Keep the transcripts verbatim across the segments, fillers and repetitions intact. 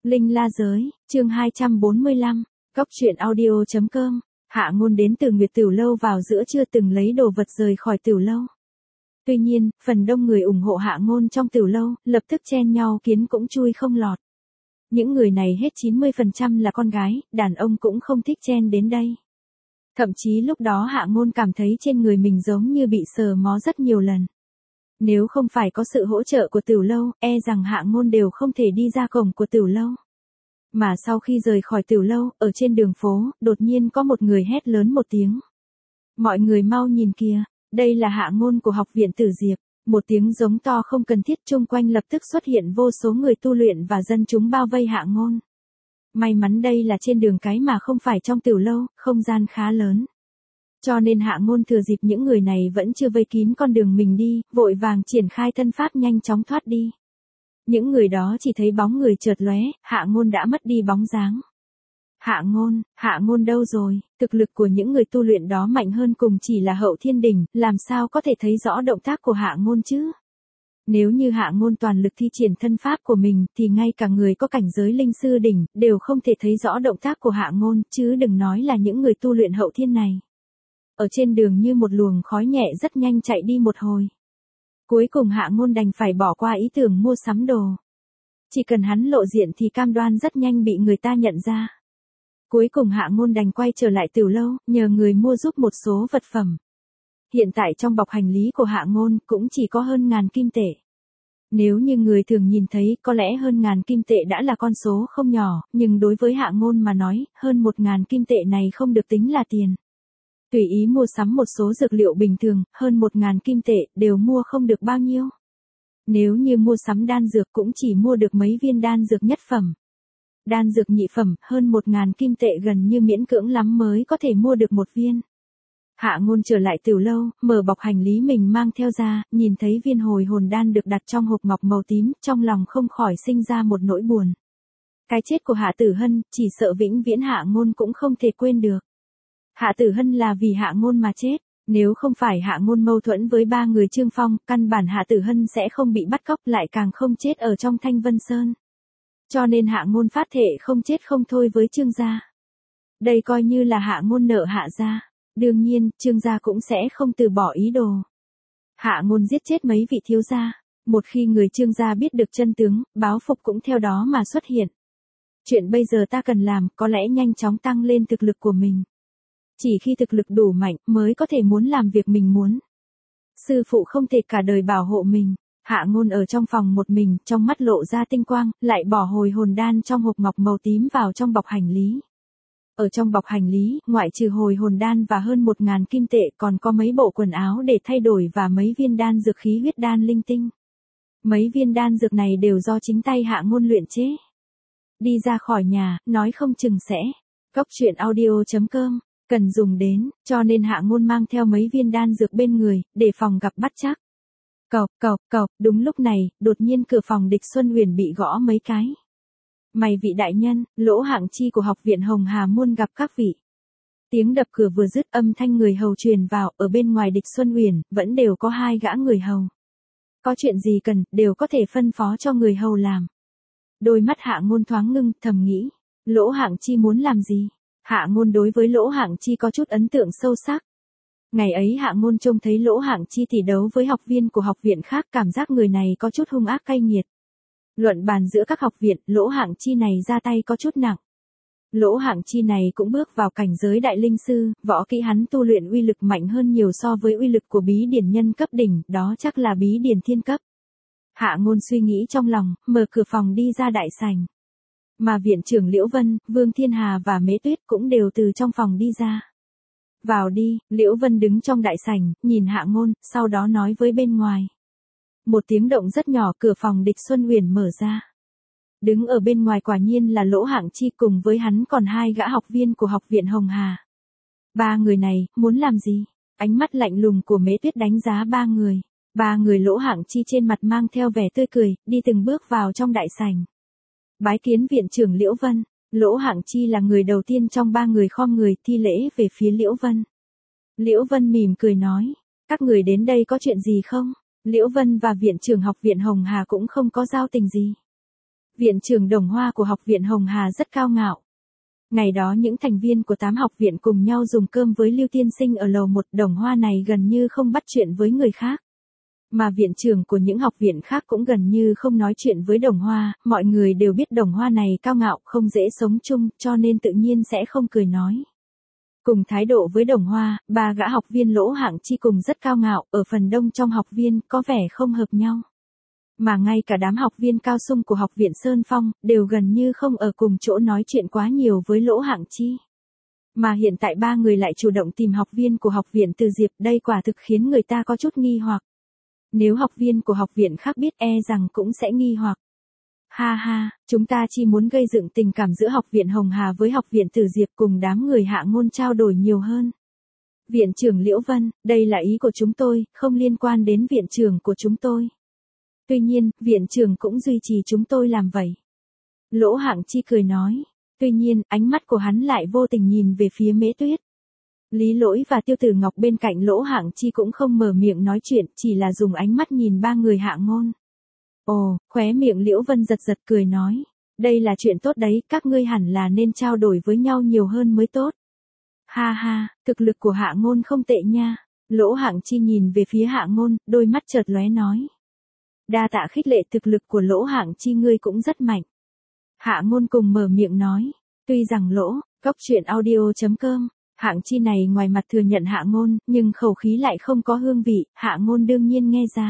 Linh La Giới, chương hai trăm bốn mươi lăm, Cóc truyện audio chấm com. Hạ Ngôn đến từ Nguyệt Tửu Lâu vào giữa trưa từng lấy đồ vật rời khỏi Tửu Lâu. Tuy nhiên, phần đông người ủng hộ Hạ Ngôn trong Tửu Lâu, lập tức chen nhau kiến cũng chui không lọt. Những người này hết chín mươi phần trăm là con gái, đàn ông cũng không thích chen đến đây. Thậm chí lúc đó Hạ Ngôn cảm thấy trên người mình giống như bị sờ mó rất nhiều lần. Nếu không phải có sự hỗ trợ của Tửu Lâu, e rằng Hạ Ngôn đều không thể đi ra cổng của Tửu Lâu. Mà sau khi rời khỏi Tửu Lâu, ở trên đường phố, đột nhiên có một người hét lớn một tiếng. Mọi người mau nhìn kìa, đây là Hạ Ngôn của học viện Tử Diệp. Một tiếng giống to không cần thiết, chung quanh lập tức xuất hiện vô số người tu luyện và dân chúng bao vây Hạ Ngôn. May mắn đây là trên đường cái mà không phải trong Tửu Lâu, không gian khá lớn. Cho nên Hạ Ngôn thừa dịp những người này vẫn chưa vây kín con đường mình đi, vội vàng triển khai thân pháp nhanh chóng thoát đi. Những người đó chỉ thấy bóng người chợt lóe, Hạ Ngôn đã mất đi bóng dáng. Hạ Ngôn, Hạ Ngôn đâu rồi? Thực lực của những người tu luyện đó mạnh hơn cùng chỉ là hậu thiên đỉnh, làm sao có thể thấy rõ động tác của Hạ Ngôn chứ? Nếu như Hạ Ngôn toàn lực thi triển thân pháp của mình, thì ngay cả người có cảnh giới linh sư đỉnh, đều không thể thấy rõ động tác của Hạ Ngôn, chứ đừng nói là những người tu luyện hậu thiên này. Ở trên đường như một luồng khói nhẹ rất nhanh chạy đi một hồi. Cuối cùng Hạ Ngôn đành phải bỏ qua ý tưởng mua sắm đồ. Chỉ cần hắn lộ diện thì cam đoan rất nhanh bị người ta nhận ra. Cuối cùng Hạ Ngôn đành quay trở lại Tửu Lâu, nhờ người mua giúp một số vật phẩm. Hiện tại trong bọc hành lý của Hạ Ngôn cũng chỉ có hơn ngàn kim tệ. Nếu như người thường nhìn thấy có lẽ hơn ngàn kim tệ đã là con số không nhỏ, nhưng đối với Hạ Ngôn mà nói, hơn một ngàn kim tệ này không được tính là tiền. Tùy ý mua sắm một số dược liệu bình thường, hơn một ngàn kim tệ, đều mua không được bao nhiêu. Nếu như mua sắm đan dược cũng chỉ mua được mấy viên đan dược nhất phẩm. Đan dược nhị phẩm, hơn một ngàn kim tệ gần như miễn cưỡng lắm mới có thể mua được một viên. Hạ Ngôn trở lại Tửu Lâu, mở bọc hành lý mình mang theo ra, nhìn thấy viên hồi hồn đan được đặt trong hộp ngọc màu tím, trong lòng không khỏi sinh ra một nỗi buồn. Cái chết của Hạ Tử Hân, chỉ sợ vĩnh viễn Hạ Ngôn cũng không thể quên được. Hạ Tử Hân là vì Hạ Ngôn mà chết, nếu không phải Hạ Ngôn mâu thuẫn với ba người Trương Phong, căn bản Hạ Tử Hân sẽ không bị bắt cóc, lại càng không chết ở trong Thanh Vân Sơn. Cho nên Hạ Ngôn phát thệ không chết không thôi với Trương gia. Đây coi như là Hạ Ngôn nợ Hạ gia. Đương nhiên, Trương gia cũng sẽ không từ bỏ ý đồ. Hạ Ngôn giết chết mấy vị thiếu gia. Một khi người Trương gia biết được chân tướng, báo phục cũng theo đó mà xuất hiện. Chuyện bây giờ ta cần làm, có lẽ nhanh chóng tăng lên thực lực của mình. Chỉ khi thực lực đủ mạnh, mới có thể muốn làm việc mình muốn. Sư phụ không thể cả đời bảo hộ mình. Hạ Ngôn ở trong phòng một mình, trong mắt lộ ra tinh quang, lại bỏ hồi hồn đan trong hộp ngọc màu tím vào trong bọc hành lý. Ở trong bọc hành lý, ngoại trừ hồi hồn đan và hơn một ngàn kim tệ, còn có mấy bộ quần áo để thay đổi và mấy viên đan dược khí huyết đan linh tinh. Mấy viên đan dược này đều do chính tay Hạ Ngôn luyện chế. Đi ra khỏi nhà, nói không chừng sẽ. Cóc truyện audio chấm com. Cần dùng đến, cho nên Hạ Ngôn mang theo mấy viên đan dược bên người, để phòng gặp bắt chắc. Cộc, cộc, cộc, đúng lúc này, đột nhiên cửa phòng Địch Xuân Huyền bị gõ mấy cái. Mày vị đại nhân, Lỗ Hạng Chi của học viện Hồng Hà muốn gặp các vị. Tiếng đập cửa vừa dứt, âm thanh người hầu truyền vào, ở bên ngoài Địch Xuân Huyền, vẫn đều có hai gã người hầu. Có chuyện gì cần, đều có thể phân phó cho người hầu làm. Đôi mắt Hạ Ngôn thoáng ngưng, thầm nghĩ, Lỗ Hạng Chi muốn làm gì? Hạ Ngôn đối với Lỗ Hạng Chi có chút ấn tượng sâu sắc. Ngày ấy Hạ Ngôn trông thấy Lỗ Hạng Chi tỷ đấu với học viên của học viện khác, cảm giác người này có chút hung ác cay nghiệt. Luận bàn giữa các học viện, Lỗ Hạng Chi này ra tay có chút nặng. Lỗ Hạng Chi này cũng bước vào cảnh giới đại linh sư, võ kỹ hắn tu luyện uy lực mạnh hơn nhiều so với uy lực của bí điển nhân cấp đỉnh, đó chắc là bí điển thiên cấp. Hạ Ngôn suy nghĩ trong lòng, mở cửa phòng đi ra đại sảnh. Mà viện trưởng Liễu Vân, Vương Thiên Hà và Mễ Tuyết cũng đều từ trong phòng đi ra. Vào đi, Liễu Vân đứng trong đại sảnh, nhìn Hạ Ngôn, sau đó nói với bên ngoài. Một tiếng động rất nhỏ, cửa phòng Địch Xuân Huyền mở ra. Đứng ở bên ngoài quả nhiên là Lỗ Hạng Chi, cùng với hắn còn hai gã học viên của học viện Hồng Hà. Ba người này, muốn làm gì? Ánh mắt lạnh lùng của Mễ Tuyết đánh giá ba người. Ba người Lỗ Hạng Chi trên mặt mang theo vẻ tươi cười, đi từng bước vào trong đại sảnh. Bái kiến viện trưởng Liễu Vân. Lỗ Hạng Chi là người đầu tiên trong ba người khom người thi lễ về phía Liễu Vân. Liễu Vân mỉm cười nói, các người đến đây có chuyện gì không? Liễu Vân và viện trưởng học viện Hồng Hà cũng không có giao tình gì. Viện trưởng Đồng Hoa của Học viện Hồng Hà rất cao ngạo. Ngày đó những thành viên của tám học viện cùng nhau dùng cơm với Lưu Tiên Sinh ở lầu một, Đồng Hoa này gần như không bắt chuyện với người khác. Mà viện trưởng của những học viện khác cũng gần như không nói chuyện với Đồng Hoa, mọi người đều biết Đồng Hoa này cao ngạo, không dễ sống chung, cho nên tự nhiên sẽ không cười nói. Cùng thái độ với Đồng Hoa, ba gã học viên Lỗ Hạng Chi cùng rất cao ngạo, ở phần đông trong học viên có vẻ không hợp nhau. Mà ngay cả đám học viên cao sung của học viện Sơn Phong, đều gần như không ở cùng chỗ nói chuyện quá nhiều với Lỗ Hạng Chi. Mà hiện tại ba người lại chủ động tìm học viên của học viện Từ Diệp, đây quả thực khiến người ta có chút nghi hoặc. Nếu học viên của học viện khác biết e rằng cũng sẽ nghi hoặc. Ha ha, chúng ta chỉ muốn gây dựng tình cảm giữa học viện Hồng Hà với học viện Từ Diệp cùng đám người Hạ Ngôn trao đổi nhiều hơn. Viện trưởng Liễu Vân, đây là ý của chúng tôi, không liên quan đến viện trưởng của chúng tôi. Tuy nhiên, viện trưởng cũng duy trì chúng tôi làm vậy. Lỗ Hạng Chi cười nói. Tuy nhiên, ánh mắt của hắn lại vô tình nhìn về phía Mễ Tuyết. Lý Lỗi và Tiêu Tử Ngọc bên cạnh Lỗ Hạng Chi cũng không mở miệng nói chuyện, chỉ là dùng ánh mắt nhìn ba người Hạ Ngôn. Ồ, khóe miệng Liễu Vân giật giật cười nói. Đây là chuyện tốt đấy, các ngươi hẳn là nên trao đổi với nhau nhiều hơn mới tốt. Ha ha, thực lực của Hạ Ngôn không tệ nha. Lỗ Hạng Chi nhìn về phía Hạ Ngôn, đôi mắt chợt lóe nói. Đa tạ khích lệ, thực lực của Lỗ Hạng Chi ngươi cũng rất mạnh. Hạ Ngôn cùng mở miệng nói. Tuy rằng Lỗ, cốc truyện audio chấm com, Hạng Chi này ngoài mặt thừa nhận Hạ Ngôn, nhưng khẩu khí lại không có hương vị, Hạ Ngôn đương nhiên nghe ra.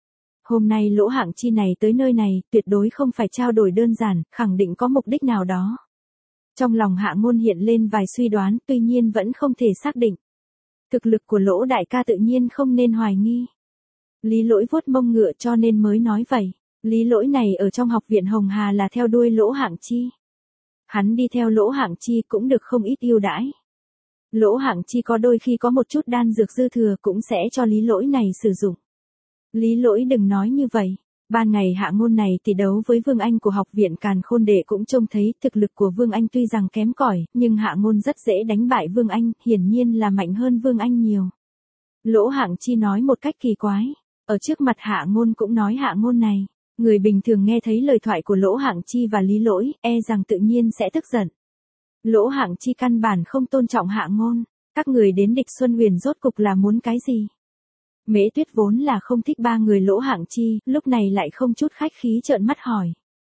Hôm nay Lỗ Hạng Chi này tới nơi này, tuyệt đối không phải trao đổi đơn giản, khẳng định có mục đích nào đó. Trong lòng Hạ Ngôn hiện lên vài suy đoán, tuy nhiên vẫn không thể xác định. Thực lực của Lỗ đại ca tự nhiên không nên hoài nghi. Lý Lỗi vuốt mông ngựa cho nên mới nói vậy. Lý Lỗi này ở trong học viện Hồng Hà là theo đuôi Lỗ Hạng Chi. Hắn đi theo Lỗ Hạng Chi cũng được không ít ưu đãi. Lỗ Hạng Chi có đôi khi có một chút đan dược dư thừa cũng sẽ cho Lý Lỗi này sử dụng. Lý Lỗi đừng nói như vậy. Ban ngày Hạ Ngôn này tỷ đấu với Vương Anh của học viện Càn Khôn Đệ cũng trông thấy thực lực của Vương Anh tuy rằng kém cỏi, nhưng Hạ Ngôn rất dễ đánh bại Vương Anh, hiển nhiên là mạnh hơn Vương Anh nhiều. Lỗ Hạng Chi nói một cách kỳ quái. Ở trước mặt Hạ Ngôn cũng nói Hạ Ngôn này. Người bình thường nghe thấy lời thoại của Lỗ Hạng Chi và Lý Lỗi, e rằng tự nhiên sẽ tức giận. Lỗ Hạng Chi căn bản không tôn trọng Hạ Ngôn. Các người đến Địch Xuân Huyền rốt cục là muốn cái gì? Mễ Tuyết vốn là không thích ba người Lỗ Hạng Chi, lúc này lại không chút khách khí trợn mắt hỏi.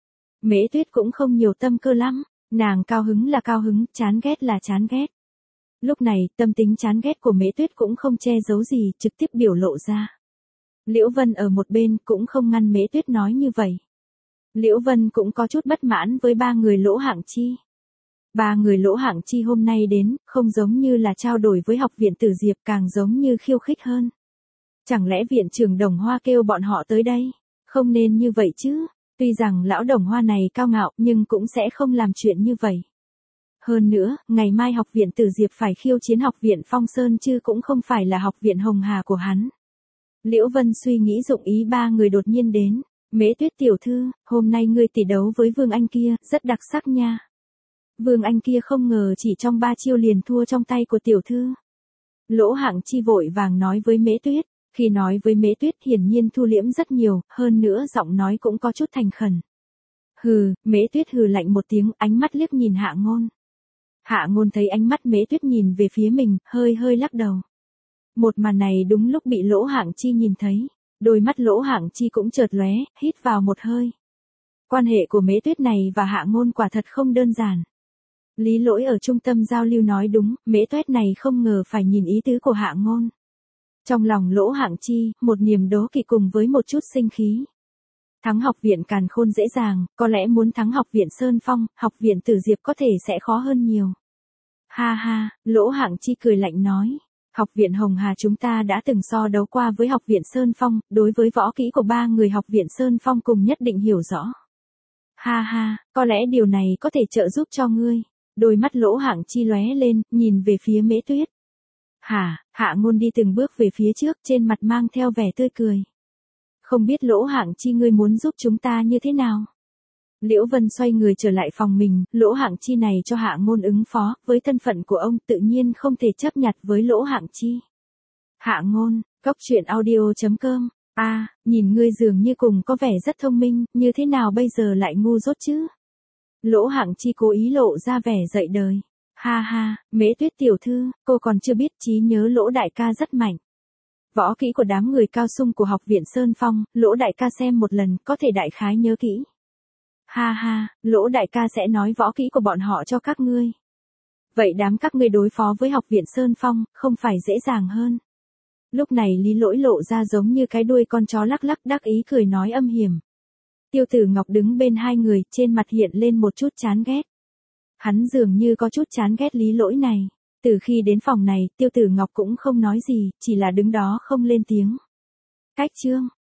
Mễ Tuyết cũng không nhiều tâm cơ lắm, nàng cao hứng là cao hứng, chán ghét là chán ghét. Lúc này, tâm tính chán ghét của Mễ Tuyết cũng không che giấu gì, trực tiếp biểu lộ ra. Liễu Vân ở một bên cũng không ngăn Mễ Tuyết nói như vậy. Liễu Vân cũng có chút bất mãn với ba người Lỗ Hạng Chi. Ba người Lỗ Hạng Chi hôm nay đến, không giống như là trao đổi với học viện Tử Diệp, càng giống như khiêu khích hơn. Chẳng lẽ viện trưởng Đồng Hoa kêu bọn họ tới đây? Không nên như vậy chứ. Tuy rằng lão Đồng Hoa này cao ngạo, nhưng cũng sẽ không làm chuyện như vậy. Hơn nữa, ngày mai học viện Tử Diệp phải khiêu chiến học viện Phong Sơn chứ cũng không phải là học viện Hồng Hà của hắn. Liễu Vân suy nghĩ dụng ý ba người đột nhiên đến. Mễ Tuyết tiểu thư, hôm nay ngươi tỷ đấu với Vương Anh kia, rất đặc sắc nha. Vương Anh kia không ngờ chỉ trong ba chiêu liền thua trong tay của tiểu thư. Lỗ Hạng Chi vội vàng nói với Mễ Tuyết. Khi nói với Mễ Tuyết hiển nhiên thu liễm rất nhiều, hơn nữa giọng nói cũng có chút thành khẩn. Hừ, Mễ Tuyết hừ lạnh một tiếng, ánh mắt liếc nhìn Hạ Ngôn. Hạ Ngôn thấy ánh mắt Mễ Tuyết nhìn về phía mình, hơi hơi lắc đầu. Một màn này đúng lúc bị Lỗ Hạng Chi nhìn thấy, đôi mắt Lỗ Hạng Chi cũng chợt lóe, hít vào một hơi. Quan hệ của Mễ Tuyết này và Hạ Ngôn quả thật không đơn giản. Lý Lỗi ở trung tâm giao lưu nói đúng, Mễ Tuyết này không ngờ phải nhìn ý tứ của Hạ Ngôn. Trong lòng Lỗ Hạng Chi, một niềm đố kỵ cùng với một chút sinh khí. Thắng học viện Càn Khôn dễ dàng, có lẽ muốn thắng học viện Sơn Phong, học viện Tử Diệp có thể sẽ khó hơn nhiều. Ha ha, Lỗ Hạng Chi cười lạnh nói. Học viện Hồng Hà chúng ta đã từng so đấu qua với học viện Sơn Phong, đối với võ kỹ của ba người học viện Sơn Phong cùng nhất định hiểu rõ. Ha ha, có lẽ điều này có thể trợ giúp cho ngươi. Đôi mắt Lỗ Hạng Chi lóe lên, nhìn về phía Mễ Tuyết. Hả, Hạ Ngôn đi từng bước về phía trước, trên mặt mang theo vẻ tươi cười. Không biết Lỗ Hạng Chi ngươi muốn giúp chúng ta như thế nào? Liễu Vân xoay người trở lại phòng mình, Lỗ Hạng Chi này cho Hạ Ngôn ứng phó, với thân phận của ông tự nhiên không thể chấp nhặt với Lỗ Hạng Chi. Hạ Ngôn, cốc truyện audio chấm com À, nhìn ngươi dường như cùng có vẻ rất thông minh, như thế nào bây giờ lại ngu dốt chứ? Lỗ Hạng Chi cố ý lộ ra vẻ dạy đời. Ha ha, Mễ Tuyết tiểu thư, cô còn chưa biết trí nhớ Lỗ đại ca rất mạnh. Võ kỹ của đám người cao sung của học viện Sơn Phong, Lỗ đại ca xem một lần, có thể đại khái nhớ kỹ. Ha ha, Lỗ đại ca sẽ nói võ kỹ của bọn họ cho các ngươi. Vậy đám các ngươi đối phó với học viện Sơn Phong, không phải dễ dàng hơn. Lúc này Lý Lỗi lộ ra giống như cái đuôi con chó lắc lắc đắc ý cười nói âm hiểm. Tiêu Tử Ngọc đứng bên hai người, trên mặt hiện lên một chút chán ghét. Hắn dường như có chút chán ghét Lý Lỗi này. Từ khi đến phòng này, Tiêu Tử Ngọc cũng không nói gì, chỉ là đứng đó không lên tiếng. Cách chương